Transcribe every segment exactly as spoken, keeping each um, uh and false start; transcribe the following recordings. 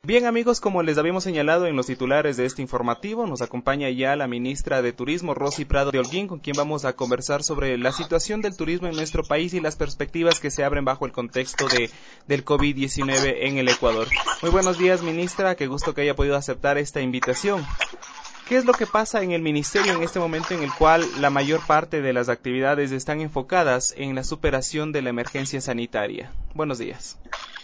Bien amigos, como les habíamos señalado en los titulares de este informativo, nos acompaña ya la ministra de Turismo, Rosy Prado de Holguín, con quien vamos a conversar sobre la situación del turismo en nuestro país y las perspectivas que se abren bajo el contexto de del COVID diecinueve en el Ecuador. Muy buenos días, ministra, qué gusto que haya podido aceptar esta invitación. ¿Qué es lo que pasa en el ministerio en este momento en el cual la mayor parte de las actividades están enfocadas en la superación de la emergencia sanitaria? Buenos días.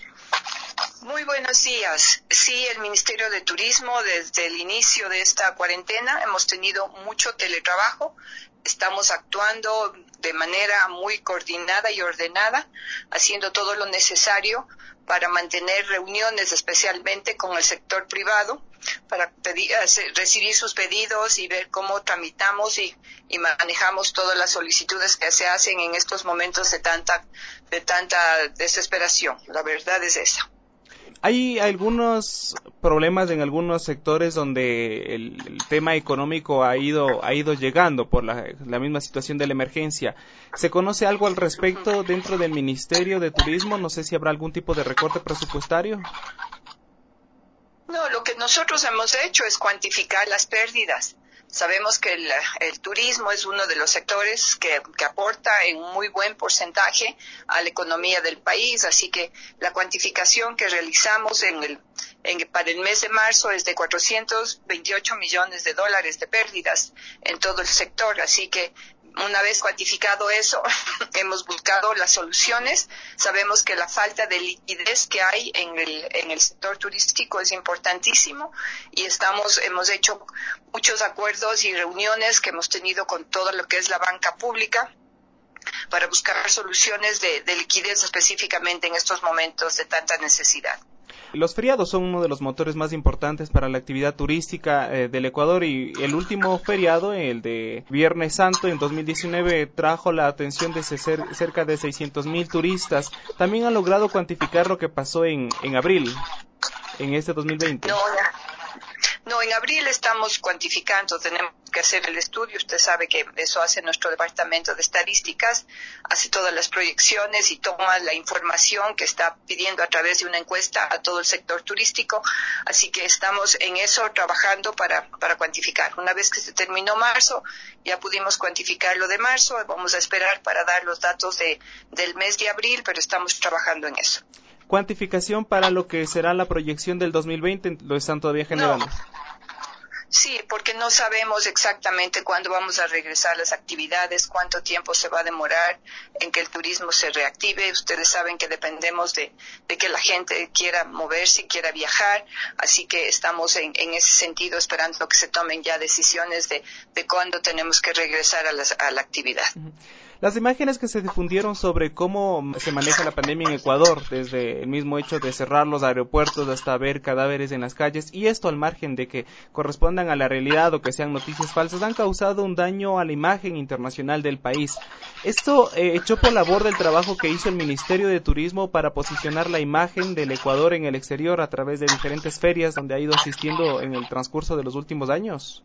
Muy buenos días. Sí, el Ministerio de Turismo, desde el inicio de esta cuarentena, hemos tenido mucho teletrabajo. Estamos actuando de manera muy coordinada y ordenada, haciendo todo lo necesario para mantener reuniones, especialmente con el sector privado, para pedir, recibir sus pedidos y ver cómo tramitamos y, y manejamos todas las solicitudes que se hacen en estos momentos de tanta, de tanta desesperación. La verdad es esa. Hay algunos problemas en algunos sectores donde el, el tema económico ha ido ha ido llegando por la, la misma situación de la emergencia. ¿Se conoce algo al respecto dentro del Ministerio de Turismo? No sé si habrá algún tipo de recorte presupuestario. No, lo que nosotros hemos hecho es cuantificar las pérdidas. Sabemos que el, el turismo es uno de los sectores que, que aporta en un muy buen porcentaje a la economía del país, así que la cuantificación que realizamos en el, en, para el mes de marzo es de cuatrocientos veintiocho millones de dólares de pérdidas en todo el sector, así que una vez cuantificado eso, hemos buscado las soluciones. Sabemos que la falta de liquidez que hay en el, en el sector turístico es importantísimo y estamos, hemos hecho muchos acuerdos y reuniones que hemos tenido con todo lo que es la banca pública para buscar soluciones de, de liquidez específicamente en estos momentos de tanta necesidad. Los feriados son uno de los motores más importantes para la actividad turística eh, del Ecuador y el último feriado, el de Viernes Santo en dos mil diecinueve, trajo la atención de cer cerca de seiscientos mil turistas. También han logrado cuantificar lo que pasó en, en abril, en este dos mil veinte. No, No, en abril estamos cuantificando, tenemos que hacer el estudio, usted sabe que eso hace nuestro departamento de estadísticas, hace todas las proyecciones y toma la información que está pidiendo a través de una encuesta a todo el sector turístico, así que estamos en eso trabajando para, para cuantificar. Una vez que se terminó marzo, ya pudimos cuantificar lo de marzo, vamos a esperar para dar los datos de, del mes de abril, pero estamos trabajando en eso. ¿Cuantificación para lo que será la proyección del dos mil veinte? ¿Lo están todavía generando? No. Sí, porque no sabemos exactamente cuándo vamos a regresar las actividades, cuánto tiempo se va a demorar en que el turismo se reactive. Ustedes saben que dependemos de, de que la gente quiera moverse, quiera viajar, así que estamos en, en ese sentido esperando que se tomen ya decisiones de, de cuándo tenemos que regresar a, las, a la actividad. Uh-huh. Las imágenes que se difundieron sobre cómo se maneja la pandemia en Ecuador, desde el mismo hecho de cerrar los aeropuertos hasta ver cadáveres en las calles, y esto al margen de que correspondan a la realidad o que sean noticias falsas, han causado un daño a la imagen internacional del país. Esto eh, echó por la borda el trabajo que hizo el Ministerio de Turismo para posicionar la imagen del Ecuador en el exterior a través de diferentes ferias donde ha ido asistiendo en el transcurso de los últimos años.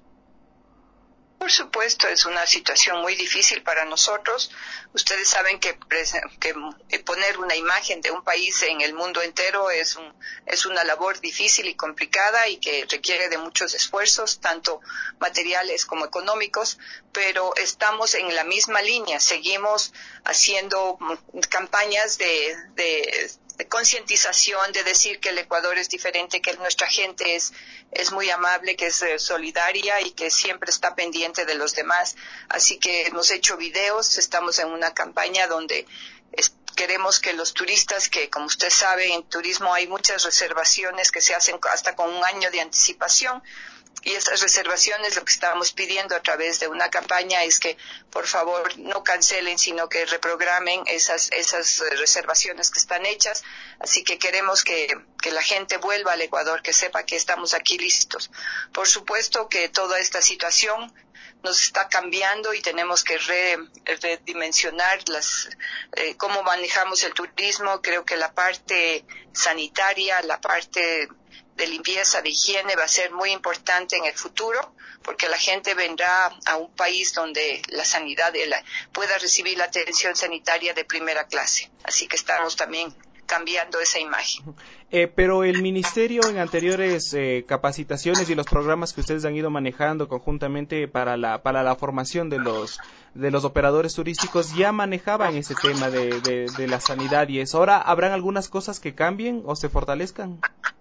Por supuesto, es una situación muy difícil para nosotros. Ustedes saben que, que poner una imagen de un país en el mundo entero es, un, es una labor difícil y complicada y que requiere de muchos esfuerzos, tanto materiales como económicos, pero estamos en la misma línea. Seguimos haciendo campañas de, de de concientización, de decir que el Ecuador es diferente, que nuestra gente es, es muy amable, que es eh, solidaria y que siempre está pendiente de los demás. Así que hemos hecho videos, estamos en una campaña donde es, queremos que los turistas, que como usted sabe, en turismo hay muchas reservaciones que se hacen hasta con un año de anticipación. Y esas reservaciones, lo que estamos pidiendo a través de una campaña es que, por favor, no cancelen, sino que reprogramen esas esas reservaciones que están hechas. Así que queremos que, que la gente vuelva al Ecuador, que sepa que estamos aquí listos. Por supuesto que toda esta situación nos está cambiando y tenemos que re, redimensionar las, eh, cómo manejamos el turismo. Creo que la parte sanitaria, la parte de limpieza, de higiene va a ser muy importante en el futuro, porque la gente vendrá a un país donde la sanidad de la, pueda recibir la atención sanitaria de primera clase. Así que estamos también cambiando esa imagen. Eh, pero el ministerio en anteriores eh, capacitaciones y los programas que ustedes han ido manejando conjuntamente para la para la formación de los de los operadores turísticos ya manejaban ese tema de, de, de la sanidad y eso. ¿Ahora habrán algunas cosas que cambien o se fortalezcan?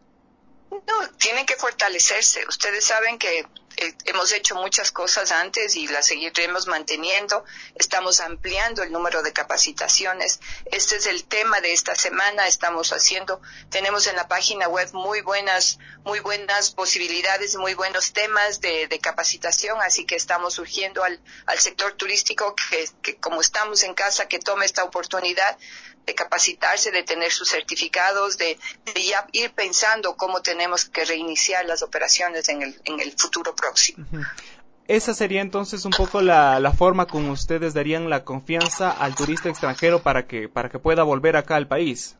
No, tienen que fortalecerse. Ustedes saben que eh, hemos hecho muchas cosas antes y las seguiremos manteniendo. Estamos ampliando el número de capacitaciones. Este es el tema de esta semana. Estamos haciendo, tenemos en la página web muy buenas, muy buenas posibilidades, muy buenos temas de, de capacitación. Así que estamos urgiendo al, al sector turístico que, que como estamos en casa, que tome esta oportunidad de capacitarse, de tener sus certificados, de, de ya ir pensando cómo tenemos que reiniciar las operaciones en el, en el futuro próximo. Uh-huh. Esa sería entonces un poco la, la forma como ustedes darían la confianza al turista extranjero para que, para que pueda volver acá al país.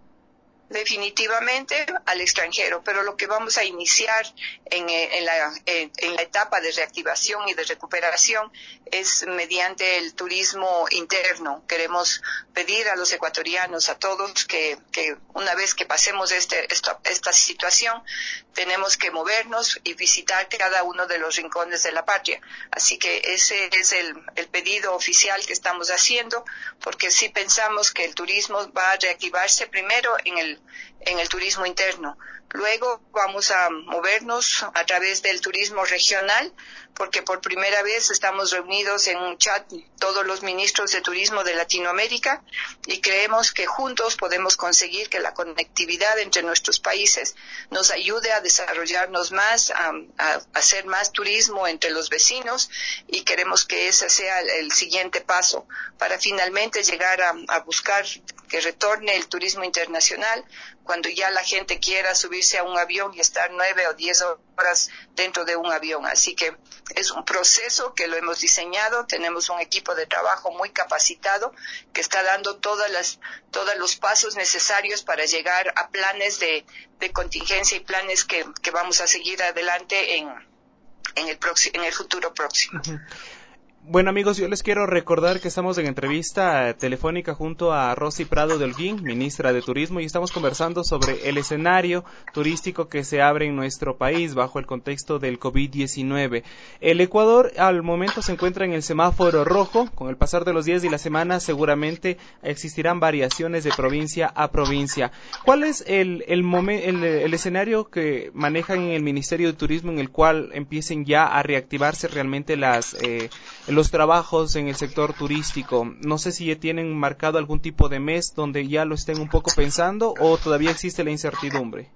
Definitivamente al extranjero, pero lo que vamos a iniciar en, en, la, en, en la etapa de reactivación y de recuperación es mediante el turismo interno. Queremos pedir a los ecuatorianos, a todos, que, que una vez que pasemos este, esta, esta situación, tenemos que movernos y visitar cada uno de los rincones de la patria. Así que ese es el, el pedido oficial que estamos haciendo, porque sí pensamos que el turismo va a reactivarse primero en el en el turismo interno. Luego vamos a movernos a través del turismo regional, porque por primera vez estamos reunidos en un chat todos los ministros de turismo de Latinoamérica y creemos que juntos podemos conseguir que la conectividad entre nuestros países nos ayude a desarrollarnos más, a, a hacer más turismo entre los vecinos, y queremos que ese sea el, el siguiente paso para finalmente llegar a, a buscar que retorne el turismo internacional cuando ya la gente quiera subirse a un avión y estar nueve o diez horas dentro de un avión. Así que es un proceso que lo hemos diseñado, tenemos un equipo de trabajo muy capacitado que está dando todas las, todos los pasos necesarios para llegar a planes de, de contingencia y planes que, que vamos a seguir adelante en, en, el, proxi- en el futuro próximo. Uh-huh. Bueno, amigos, yo les quiero recordar que estamos en entrevista telefónica junto a Rosy Prado de Holguín, ministra de Turismo, y estamos conversando sobre el escenario turístico que se abre en nuestro país bajo el contexto del COVID diecinueve. El Ecuador al momento se encuentra en el semáforo rojo. Con el pasar de los días y las semanas seguramente existirán variaciones de provincia a provincia. ¿Cuál es el, el, momen- el, el escenario que manejan en el Ministerio de Turismo en el cual empiecen ya a reactivarse realmente las... Eh, los trabajos en el sector turístico? No sé si ya tienen marcado algún tipo de mes donde ya lo estén un poco pensando o todavía existe la incertidumbre.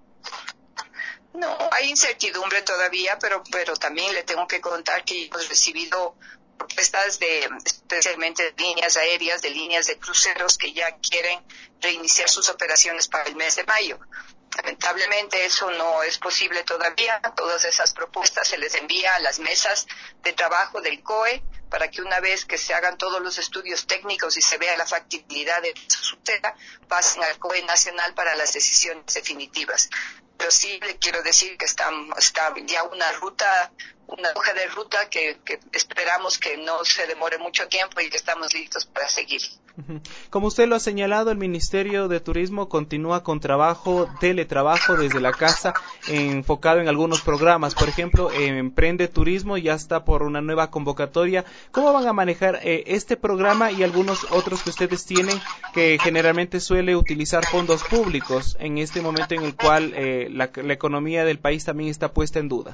No, hay incertidumbre todavía, pero pero también le tengo que contar que hemos recibido propuestas de, especialmente de líneas aéreas, de líneas de cruceros que ya quieren reiniciar sus operaciones para el mes de mayo. Lamentablemente eso no es posible todavía. Todas esas propuestas se les envía a las mesas de trabajo del C O E para que una vez que se hagan todos los estudios técnicos y se vea la factibilidad de su suceda, pasen al C O E nacional para las decisiones definitivas. Pero sí le quiero decir que está, está ya una ruta, una hoja de ruta que, que esperamos que no se demore mucho tiempo y que estamos listos para seguir. Como usted lo ha señalado, el Ministerio de Turismo continúa con trabajo, teletrabajo desde la casa, enfocado en algunos programas. Por ejemplo, eh, Emprende Turismo ya está por una nueva convocatoria. ¿Cómo van a manejar eh, este programa y algunos otros que ustedes tienen que generalmente suele utilizar fondos públicos en este momento en el cual eh, la, la economía del país también está puesta en duda?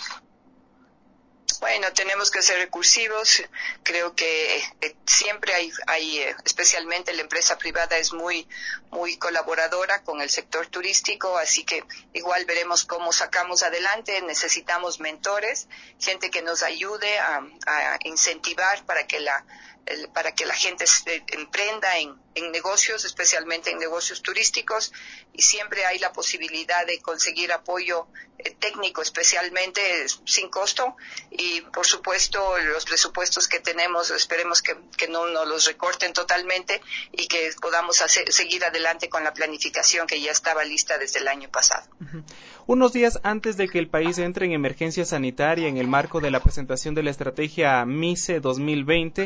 Bueno, tenemos que ser recursivos. Creo que eh, siempre hay, hay eh, especialmente la empresa privada es muy, muy colaboradora con el sector turístico, así que igual veremos cómo sacamos adelante. Necesitamos mentores, gente que nos ayude a, a incentivar para que la el, para que la gente se emprenda en, en negocios, especialmente en negocios turísticos, y siempre hay la posibilidad de conseguir apoyo eh, técnico, especialmente eh, sin costo, y por supuesto los presupuestos que tenemos esperemos que, que no nos los recorten totalmente y que podamos hacer, seguir adelante con la planificación que ya estaba lista desde el año pasado. Uh-huh. Unos días antes de que el país entre en emergencia sanitaria en el marco de la presentación de la estrategia M I C E dos mil veinte, el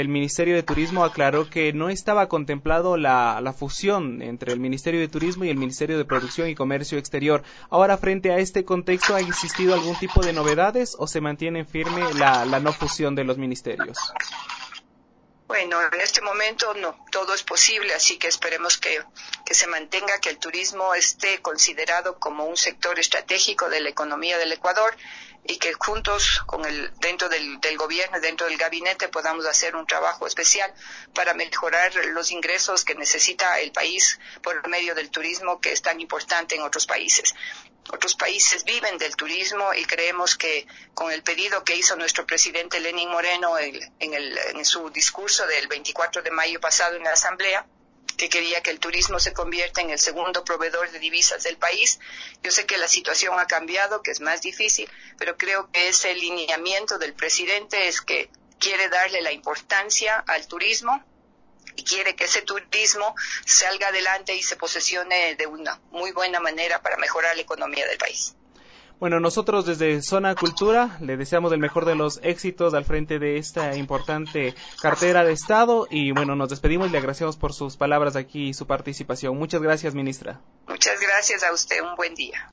el Ministerio de Turismo aclaró que no estaba contemplado la, la fusión entre el Ministerio de Turismo y el Ministerio de Producción y Comercio Exterior. Ahora, frente a este contexto, ¿ha existido algún tipo de novedades o se mantiene firme la, la no fusión de los ministerios? Bueno, en este momento no, todo es posible, así que esperemos que, que se mantenga, que el turismo esté considerado como un sector estratégico de la economía del Ecuador y que juntos, con el, dentro del, del gobierno y dentro del gabinete, podamos hacer un trabajo especial para mejorar los ingresos que necesita el país por medio del turismo, que es tan importante en otros países. Otros países viven del turismo y creemos que con el pedido que hizo nuestro presidente Lenín Moreno en, en, el, en su discurso del veinticuatro de mayo pasado en la Asamblea, que quería que el turismo se convierta en el segundo proveedor de divisas del país. Yo sé que la situación ha cambiado, que es más difícil, pero creo que ese lineamiento del presidente es que quiere darle la importancia al turismo y quiere que ese turismo salga adelante y se posesione de una muy buena manera para mejorar la economía del país. Bueno, nosotros desde Zona Cultura le deseamos el mejor de los éxitos al frente de esta importante cartera de Estado y bueno, nos despedimos y le agradecemos por sus palabras aquí y su participación. Muchas gracias, ministra. Muchas gracias a usted, un buen día.